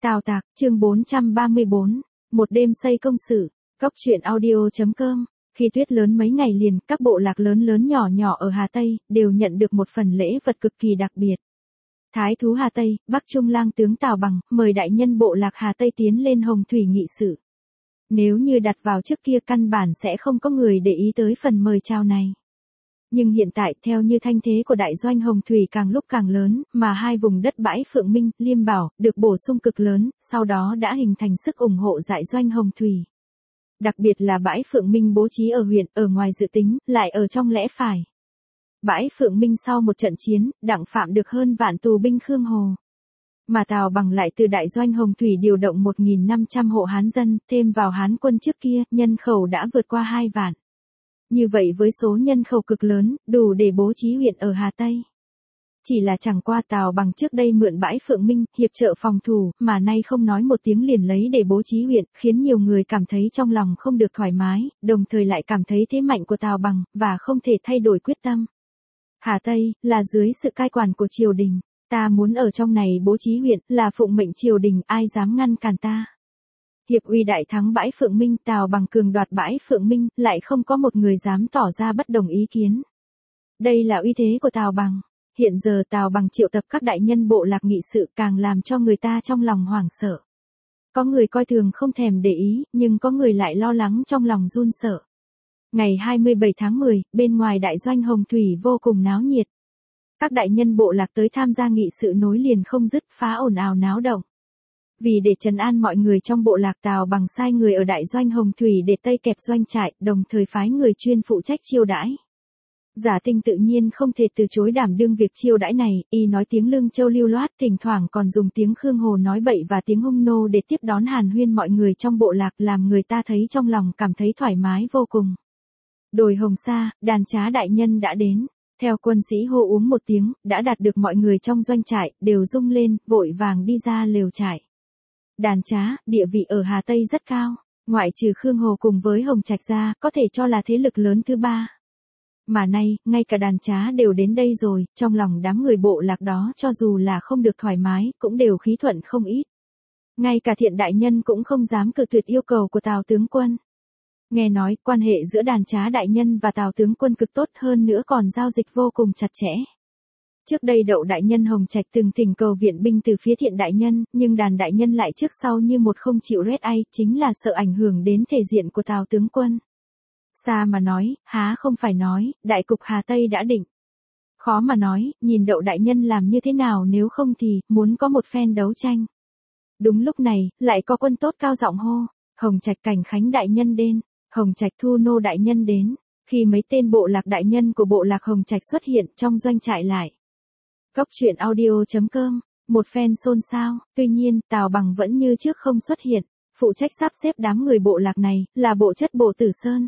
Tào Tạc, chương 434, một đêm xây công sự, Cóc truyện audio.com. Khi tuyết lớn mấy ngày liền, các bộ lạc lớn lớn nhỏ nhỏ ở Hà Tây, đều nhận được một phần lễ vật cực kỳ đặc biệt. Thái thú Hà Tây, Bắc Trung lang tướng Tào Bằng, mời đại nhân bộ lạc Hà Tây tiến lên Hồng Thủy nghị sự. Nếu như đặt vào trước kia căn bản sẽ không có người để ý tới phần mời chào này. Nhưng hiện tại theo như thanh thế của đại doanh Hồng Thủy càng lúc càng lớn, mà hai vùng đất bãi Phượng Minh, Liêm Bảo, được bổ sung cực lớn, sau đó đã hình thành sức ủng hộ đại doanh Hồng Thủy. Đặc biệt là bãi Phượng Minh bố trí ở huyện, ở ngoài dự tính, lại ở trong lẽ phải. Bãi Phượng Minh sau một trận chiến, đặng phạm được hơn vạn tù binh Khương Hồ. Mà Tào Bằng lại từ đại doanh Hồng Thủy điều động 1.500 hộ Hán dân, thêm vào Hán quân trước kia, nhân khẩu đã vượt qua 2 vạn. Như vậy với số nhân khẩu cực lớn, đủ để bố trí huyện ở Hà Tây. Chỉ là chẳng qua Tào Bằng trước đây mượn bãi Phượng Minh, hiệp trợ phòng thủ, mà nay không nói một tiếng liền lấy để bố trí huyện, khiến nhiều người cảm thấy trong lòng không được thoải mái, đồng thời lại cảm thấy thế mạnh của Tào Bằng, và không thể thay đổi quyết tâm. Hà Tây, là dưới sự cai quản của triều đình, ta muốn ở trong này bố trí huyện, là phụng mệnh triều đình, ai dám ngăn cản ta. Hiệp uy đại thắng bãi Phượng Minh, Tào Bằng cường đoạt bãi Phượng Minh, lại không có một người dám tỏ ra bất đồng ý kiến. Đây là uy thế của Tào Bằng. Hiện giờ Tào Bằng triệu tập các đại nhân bộ lạc nghị sự càng làm cho người ta trong lòng hoảng sợ. Có người coi thường không thèm để ý, nhưng có người lại lo lắng trong lòng run sợ. Ngày 27 tháng 10, bên ngoài đại doanh Hồng Thủy vô cùng náo nhiệt. Các đại nhân bộ lạc tới tham gia nghị sự nối liền không dứt, phá ồn ào náo động. Vì để trấn an mọi người trong bộ lạc, Tào Bằng sai người ở đại doanh Hồng Thủy để tây kẹp doanh trại, đồng thời phái người chuyên phụ trách chiêu đãi. Giả Tinh tự nhiên không thể từ chối đảm đương việc chiêu đãi này, y nói tiếng Lương Châu lưu loát, thỉnh thoảng còn dùng tiếng Khương Hồ nói bậy và tiếng Hung Nô để tiếp đón hàn huyên mọi người trong bộ lạc, làm người ta thấy trong lòng cảm thấy thoải mái vô cùng. Đồi Hồng Sa, đàn trá đại nhân đã đến. Theo quân sĩ hô uống một tiếng, đã đạt được mọi người trong doanh trại, đều rung lên, vội vàng đi ra lều trại. Đàn trá, địa vị ở Hà Tây rất cao, ngoại trừ Khương Hồ cùng với Hồng Trạch ra, có thể cho là thế lực lớn thứ ba. Mà nay, ngay cả đàn trá đều đến đây rồi, trong lòng đám người bộ lạc đó cho dù là không được thoải mái, cũng đều khí thuận không ít. Ngay cả Thiện đại nhân cũng không dám cự tuyệt yêu cầu của Tào tướng quân. Nghe nói, quan hệ giữa đàn trá đại nhân và Tào tướng quân cực tốt, hơn nữa còn giao dịch vô cùng chặt chẽ. Trước đây Đậu đại nhân Hồng Trạch từng thỉnh cầu viện binh từ phía Thiện đại nhân, nhưng đàn đại nhân lại trước sau như một không chịu red ai, chính là sợ ảnh hưởng đến thể diện của Tào tướng quân. Xa mà nói, há không phải nói, đại cục Hà Tây đã định. Khó mà nói, nhìn Đậu đại nhân làm như thế nào, nếu không thì, muốn có một phen đấu tranh. Đúng lúc này, lại có quân tốt cao giọng hô, Hồng Trạch Cảnh Khánh đại nhân đến, Hồng Trạch Thu Nô đại nhân đến. Khi mấy tên bộ lạc đại nhân của bộ lạc Hồng Trạch xuất hiện trong doanh trại lại. Cóc truyện audio.com, một phen xôn xao, tuy nhiên, Tào Bằng vẫn như trước không xuất hiện, phụ trách sắp xếp đám người bộ lạc này, là bộ chất Bộ Tử Sơn.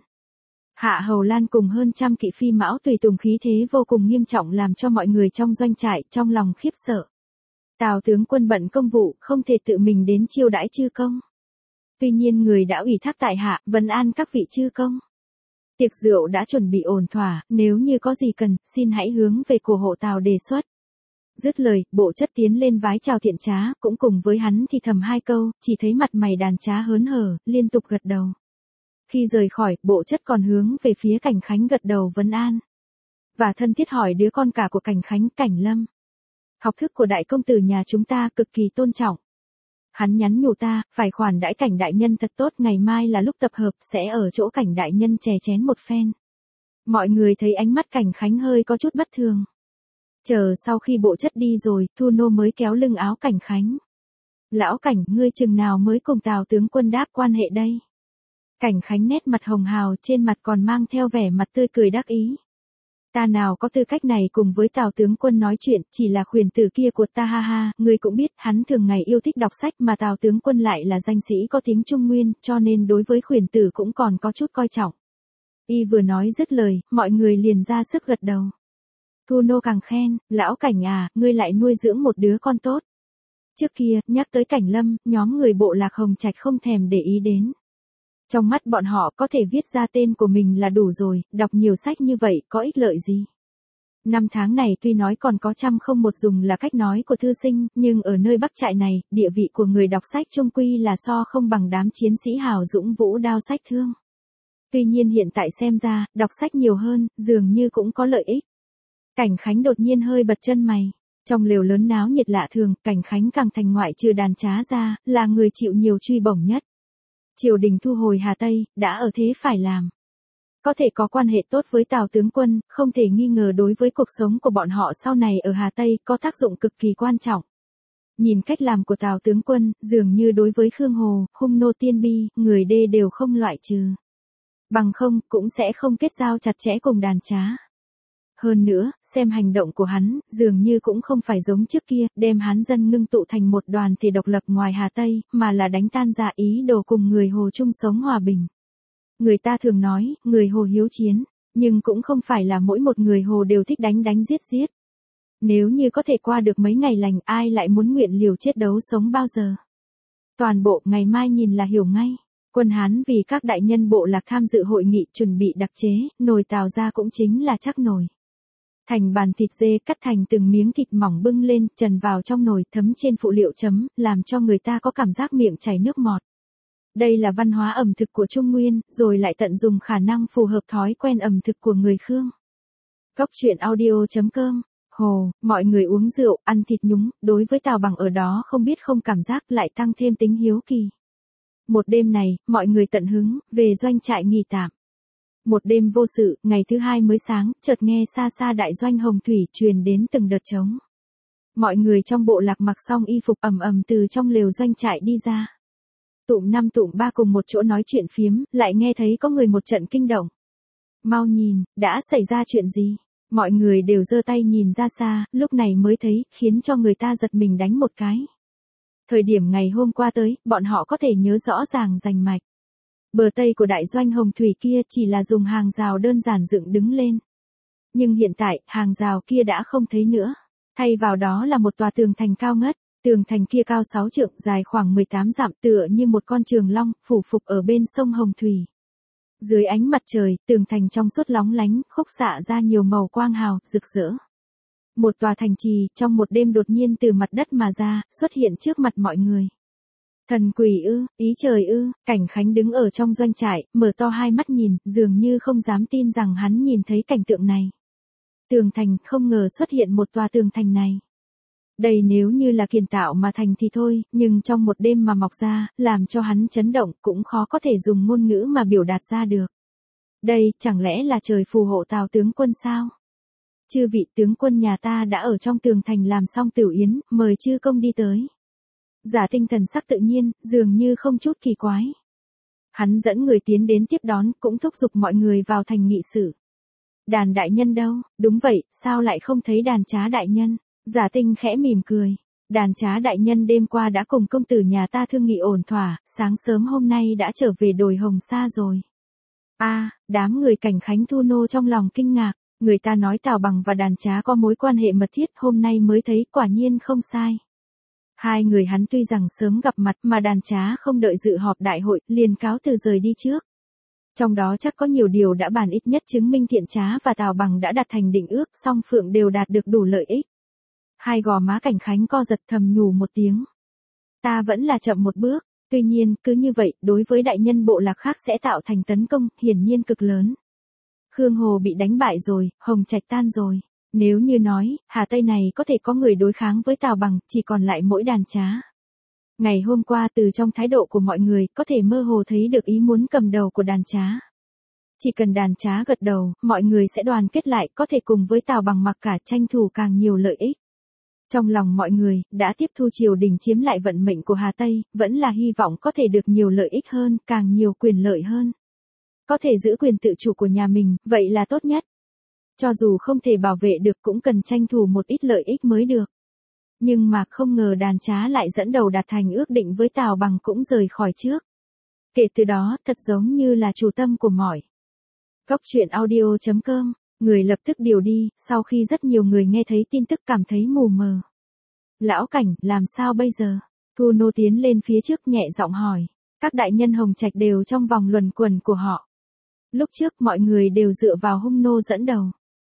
Hạ Hầu Lan cùng hơn trăm kỵ phi mão tùy tùng khí thế vô cùng nghiêm trọng làm cho mọi người trong doanh trại trong lòng khiếp sợ. Tào tướng quân bận công vụ, không thể tự mình đến chiêu đãi chư công. Tuy nhiên người đã ủy thác tại hạ, vấn an các vị chư công. Tiệc rượu đã chuẩn bị ổn thỏa, nếu như có gì cần, xin hãy hướng về của hộ Tào đề xuất. Dứt lời, bộ chất tiến lên vái chào Thiện trá, cũng cùng với hắn thì thầm hai câu, chỉ thấy mặt mày đàn trá hớn hở, liên tục gật đầu. Khi rời khỏi, bộ chất còn hướng về phía Cảnh Khánh gật đầu vấn an. Và thân thiết hỏi đứa con cả của Cảnh Khánh, Cảnh Lâm. Học thức của đại công tử nhà chúng ta cực kỳ tôn trọng. Hắn nhắn nhủ ta, phải khoản đãi Cảnh đại nhân thật tốt, ngày mai là lúc tập hợp, sẽ ở chỗ Cảnh đại nhân chè chén một phen. Mọi người thấy ánh mắt Cảnh Khánh hơi có chút bất thường. Chờ sau khi bộ chất đi rồi, Thu Nô mới kéo lưng áo Cảnh Khánh. Lão Cảnh, ngươi chừng nào mới cùng Tào tướng quân đáp quan hệ đây? Cảnh Khánh nét mặt hồng hào, trên mặt còn mang theo vẻ mặt tươi cười đắc ý. Ta nào có tư cách này cùng với Tào tướng quân nói chuyện, chỉ là khuyển tử kia của ta, ha ha, ngươi cũng biết, hắn thường ngày yêu thích đọc sách, mà Tào tướng quân lại là danh sĩ có tiếng Trung Nguyên, cho nên đối với khuyển tử cũng còn có chút coi trọng. Y vừa nói dứt lời, mọi người liền ra sức gật đầu. Thu Nô càng khen, lão Cảnh à, ngươi lại nuôi dưỡng một đứa con tốt. Trước kia, nhắc tới Cảnh Lâm, nhóm người bộ lạc Hồng Trạch không thèm để ý đến. Trong mắt bọn họ có thể viết ra tên của mình là đủ rồi, đọc nhiều sách như vậy có ích lợi gì. Năm tháng này tuy nói còn có trăm không một dùng là cách nói của thư sinh, nhưng ở nơi Bắc Trại này, địa vị của người đọc sách chung quy là so không bằng đám chiến sĩ hào dũng vũ đao sách thương. Tuy nhiên hiện tại xem ra, đọc sách nhiều hơn, dường như cũng có lợi ích. Cảnh Khánh đột nhiên hơi bật chân mày. Trong lều lớn náo nhiệt lạ thường, Cảnh Khánh càng thành ngoại trừ đàn trá ra, là người chịu nhiều truy bổng nhất. Triều đình thu hồi Hà Tây, đã ở thế phải làm. Có thể có quan hệ tốt với Tào tướng quân, không thể nghi ngờ đối với cuộc sống của bọn họ sau này ở Hà Tây có tác dụng cực kỳ quan trọng. Nhìn cách làm của Tào tướng quân, dường như đối với Khương Hồ, hung nô tiên bi, người đê đều không loại trừ. Bằng không, cũng sẽ không kết giao chặt chẽ cùng đàn trá. Hơn nữa, xem hành động của hắn, dường như cũng không phải giống trước kia, đem Hán dân ngưng tụ thành một đoàn thể độc lập ngoài Hà Tây, mà là đánh tan ra ý đồ cùng người Hồ chung sống hòa bình. Người ta thường nói, người Hồ hiếu chiến, nhưng cũng không phải là mỗi một người Hồ đều thích đánh đánh giết giết. Nếu như có thể qua được mấy ngày lành, ai lại muốn nguyện liều chết đấu sống bao giờ. Toàn bộ ngày mai nhìn là hiểu ngay. Quân Hán vì các đại nhân bộ lạc tham dự hội nghị chuẩn bị đặc chế, nồi Tào ra cũng chính là chắc nồi. Thành bàn thịt dê cắt thành từng miếng thịt mỏng bưng lên, trần vào trong nồi thấm trên phụ liệu chấm, làm cho người ta có cảm giác miệng chảy nước bọt. Đây là văn hóa ẩm thực của Trung Nguyên, rồi lại tận dụng khả năng phù hợp thói quen ẩm thực của người Khương. Góc truyện audio.com. Hồ, mọi người uống rượu, ăn thịt nhúng, đối với Tào Bằng ở đó không biết không cảm giác lại tăng thêm tính hiếu kỳ. Một đêm này, mọi người tận hứng, về doanh trại nghỉ tạm. Một đêm vô sự, ngày thứ hai mới sáng, chợt nghe xa xa đại doanh Hồng Thủy truyền đến từng đợt trống. Mọi người trong bộ lạc mặc xong y phục ầm ầm từ trong lều doanh trại đi ra. Tụm năm tụm ba cùng một chỗ nói chuyện phiếm, lại nghe thấy có người một trận kinh động. Mau nhìn, đã xảy ra chuyện gì? Mọi người đều giơ tay nhìn ra xa, lúc này mới thấy, khiến cho người ta giật mình đánh một cái. Thời điểm ngày hôm qua tới, bọn họ có thể nhớ rõ ràng rành mạch. Bờ tây của đại doanh Hồng Thủy kia chỉ là dùng hàng rào đơn giản dựng đứng lên. Nhưng hiện tại, hàng rào kia đã không thấy nữa. Thay vào đó là một tòa tường thành cao ngất. Tường thành kia cao 6 trượng, dài khoảng 18 dặm, tựa như một con trường long, phủ phục ở bên sông Hồng Thủy. Dưới ánh mặt trời, tường thành trong suốt lóng lánh, khúc xạ ra nhiều màu quang hào, rực rỡ. Một tòa thành trì, trong một đêm đột nhiên từ mặt đất mà ra, xuất hiện trước mặt mọi người. Thần quỷ ư, ý trời ư, Cảnh Khánh đứng ở trong doanh trại, mở to hai mắt nhìn, dường như không dám tin rằng hắn nhìn thấy cảnh tượng này. Tường thành, không ngờ xuất hiện một tòa tường thành này. Đây nếu như là kiến tạo mà thành thì thôi, nhưng trong một đêm mà mọc ra, làm cho hắn chấn động, cũng khó có thể dùng ngôn ngữ mà biểu đạt ra được. Đây, chẳng lẽ là trời phù hộ Tào tướng quân sao? Chư vị tướng quân nhà ta đã ở trong tường thành làm xong tửu yến, mời chư công đi tới. Giả Tinh thần sắc tự nhiên, dường như không chút kỳ quái. Hắn dẫn người tiến đến tiếp đón, cũng thúc giục mọi người vào thành nghị sự. Đàn đại nhân đâu? Đúng vậy, sao lại không thấy đàn trá đại nhân? Giả Tinh khẽ mỉm cười. Đàn trá đại nhân đêm qua đã cùng công tử nhà ta thương nghị ổn thỏa, sáng sớm hôm nay đã trở về đồi Hồng Sa rồi. Đám người Cảnh Khánh thu nô trong lòng kinh ngạc. Người ta nói Tào Bằng và đàn trá có mối quan hệ mật thiết, hôm nay mới thấy, quả nhiên không sai. Hai người hắn tuy rằng sớm gặp mặt mà đàn trá không đợi dự họp đại hội, liền cáo từ rời đi trước. Trong đó chắc có nhiều điều đã bàn, ít nhất chứng minh Thiện Trá và Tào Bằng đã đạt thành định ước, song phượng đều đạt được đủ lợi ích. Hai gò má Cảnh Khánh co giật, thầm nhủ một tiếng. Ta vẫn là chậm một bước, tuy nhiên, cứ như vậy, đối với đại nhân bộ lạc khác sẽ tạo thành tấn công, hiển nhiên cực lớn. Khương Hồ bị đánh bại rồi, Hồng Trạch tan rồi. Nếu như nói, Hà Tây này có thể có người đối kháng với Tào Bằng, chỉ còn lại mỗi đàn trá. Ngày hôm qua từ trong thái độ của mọi người, có thể mơ hồ thấy được ý muốn cầm đầu của đàn trá. Chỉ cần đàn trá gật đầu, mọi người sẽ đoàn kết lại, có thể cùng với Tào Bằng mặc cả tranh thủ càng nhiều lợi ích. Trong lòng mọi người, đã tiếp thu triều đình chiếm lại vận mệnh của Hà Tây, vẫn là hy vọng có thể được nhiều lợi ích hơn, càng nhiều quyền lợi hơn. Có thể giữ quyền tự chủ của nhà mình, vậy là tốt nhất. Cho dù không thể bảo vệ được cũng cần tranh thủ một ít lợi ích mới được. Nhưng mà không ngờ đàn trá lại dẫn đầu đạt thành ước định với Tào Bằng cũng rời khỏi trước. Kể từ đó, thật giống như là chủ tâm của mọi. Góc truyện audio.com, người lập tức điều đi, sau khi rất nhiều người nghe thấy tin tức cảm thấy mù mờ. Lão Cảnh, làm sao bây giờ? Thu nô tiến lên phía trước nhẹ giọng hỏi. Các đại nhân Hồng Trạch đều trong vòng luẩn quẩn của họ. Lúc trước mọi người đều dựa vào hung nô dẫn đầu.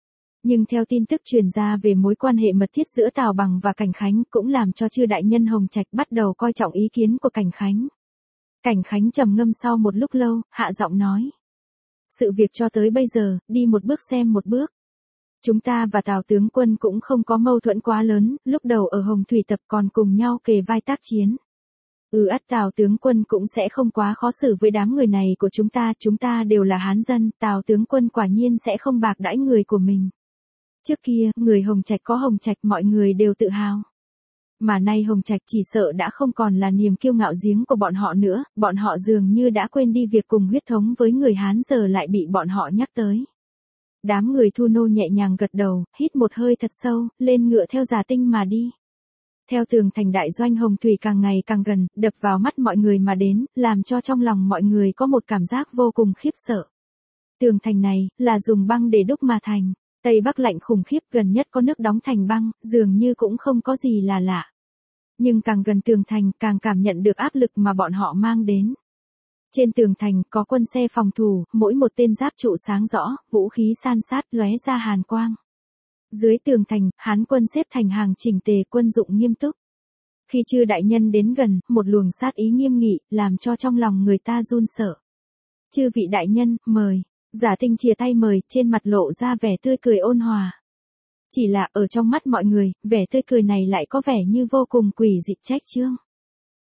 Nhưng theo tin tức truyền ra về mối quan hệ mật thiết giữa Tào Bằng và Cảnh Khánh cũng làm cho chư đại nhân Hồng Trạch bắt đầu coi trọng ý kiến của Cảnh Khánh. Cảnh Khánh trầm ngâm sau một lúc lâu, hạ giọng nói. Sự việc cho tới bây giờ, đi một bước xem một bước. Chúng ta và Tào tướng quân cũng không có mâu thuẫn quá lớn, lúc đầu ở Hồng Thủy Tập còn cùng nhau kề vai tác chiến. Tào tướng quân cũng sẽ không quá khó xử với đám người này của chúng ta đều là Hán dân, Tào tướng quân quả nhiên sẽ không bạc đãi người của mình. Trước kia, người Hồng Trạch có Hồng Trạch mọi người đều tự hào. Mà nay Hồng Trạch chỉ sợ đã không còn là niềm kiêu ngạo giếng của bọn họ nữa, bọn họ dường như đã quên đi việc cùng huyết thống với người Hán giờ lại bị bọn họ nhắc tới. Đám người Thu Nô nhẹ nhàng gật đầu, hít một hơi thật sâu, lên ngựa theo Giả Tinh mà đi. Theo tường thành đại doanh Hồng Thủy càng ngày càng gần, đập vào mắt mọi người mà đến, làm cho trong lòng mọi người có một cảm giác vô cùng khiếp sợ. Tường thành này, là dùng băng để đúc mà thành. Tây Bắc lạnh khủng khiếp, gần nhất có nước đóng thành băng, dường như cũng không có gì là lạ. Nhưng càng gần tường thành, càng cảm nhận được áp lực mà bọn họ mang đến. Trên tường thành, có quân xe phòng thủ, mỗi một tên giáp trụ sáng rõ, vũ khí san sát lóe ra hàn quang. Dưới tường thành, Hán quân xếp thành hàng chỉnh tề, quân dụng nghiêm túc. Khi chư đại nhân đến gần, một luồng sát ý nghiêm nghị, làm cho trong lòng người ta run sợ. Chư vị đại nhân, mời. Giả Tinh chìa tay mời, trên mặt lộ ra vẻ tươi cười ôn hòa. Chỉ là ở trong mắt mọi người, vẻ tươi cười này lại có vẻ như vô cùng quỷ dị trách chương.